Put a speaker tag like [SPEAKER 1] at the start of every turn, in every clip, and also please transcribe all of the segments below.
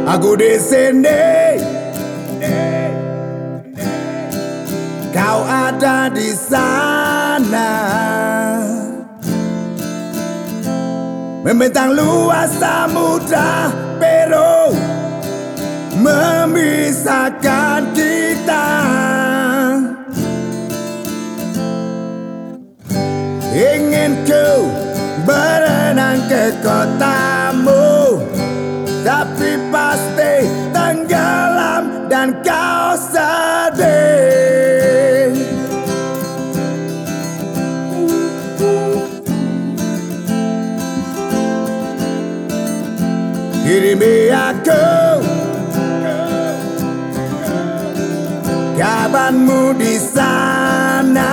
[SPEAKER 1] Aku di sini, kau ada di sana. Membentang luas samudra Peru memisahkan kita. Ingin ku berenang ke kotamu, tapi pasti tenggelam dan kau sedih. Kirimi aku kabarmu di sana,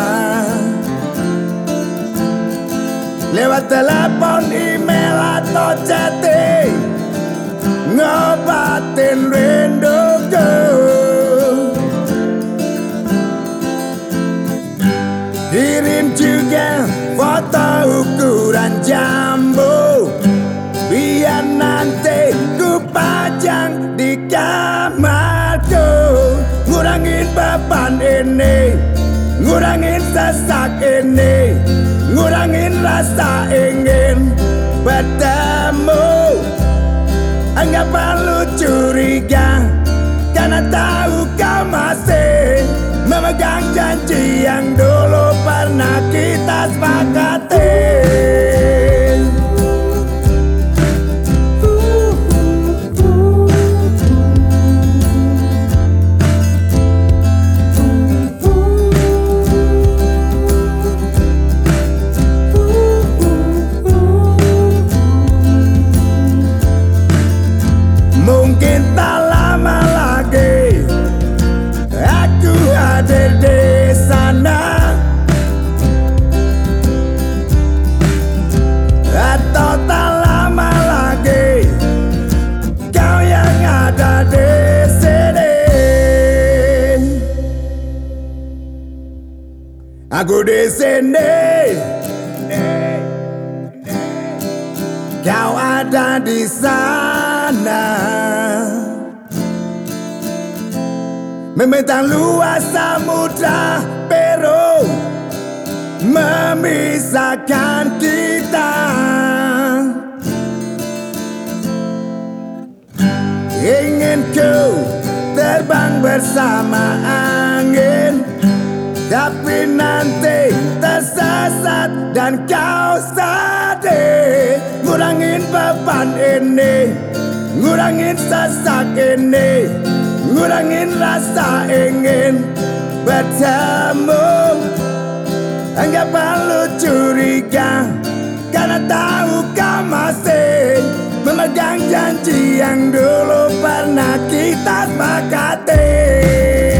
[SPEAKER 1] lewat telepon, email atau chatting, ngobatin rinduku. Kirim juga foto ukuran jambu, biar nanti ku pajang di kamarku. Ngurangin beban ini, ngurangin sesak ini, ngurangin rasa ingin bertemu. Enggak perlu curiga, karena tahu kau masih memegang janji yang dulu pernah kita sepakati. Mungkin tak lama lagi aku hadir di sana, atau tak lama lagi kau yang ada di sini. Aku di sini, kau ada di sana. Membentang luas samudra Peru memisahkan kita. Ingin ku terbang bersama angin, tapi nanti tersesat dan kau sedih. Ngurangin beban ini, ngurangin sesak ini, ngurangin rasa ingin bertemu. Enggak perlu curiga, karena tahu kau masih memegang janji yang dulu pernah kita sepakati.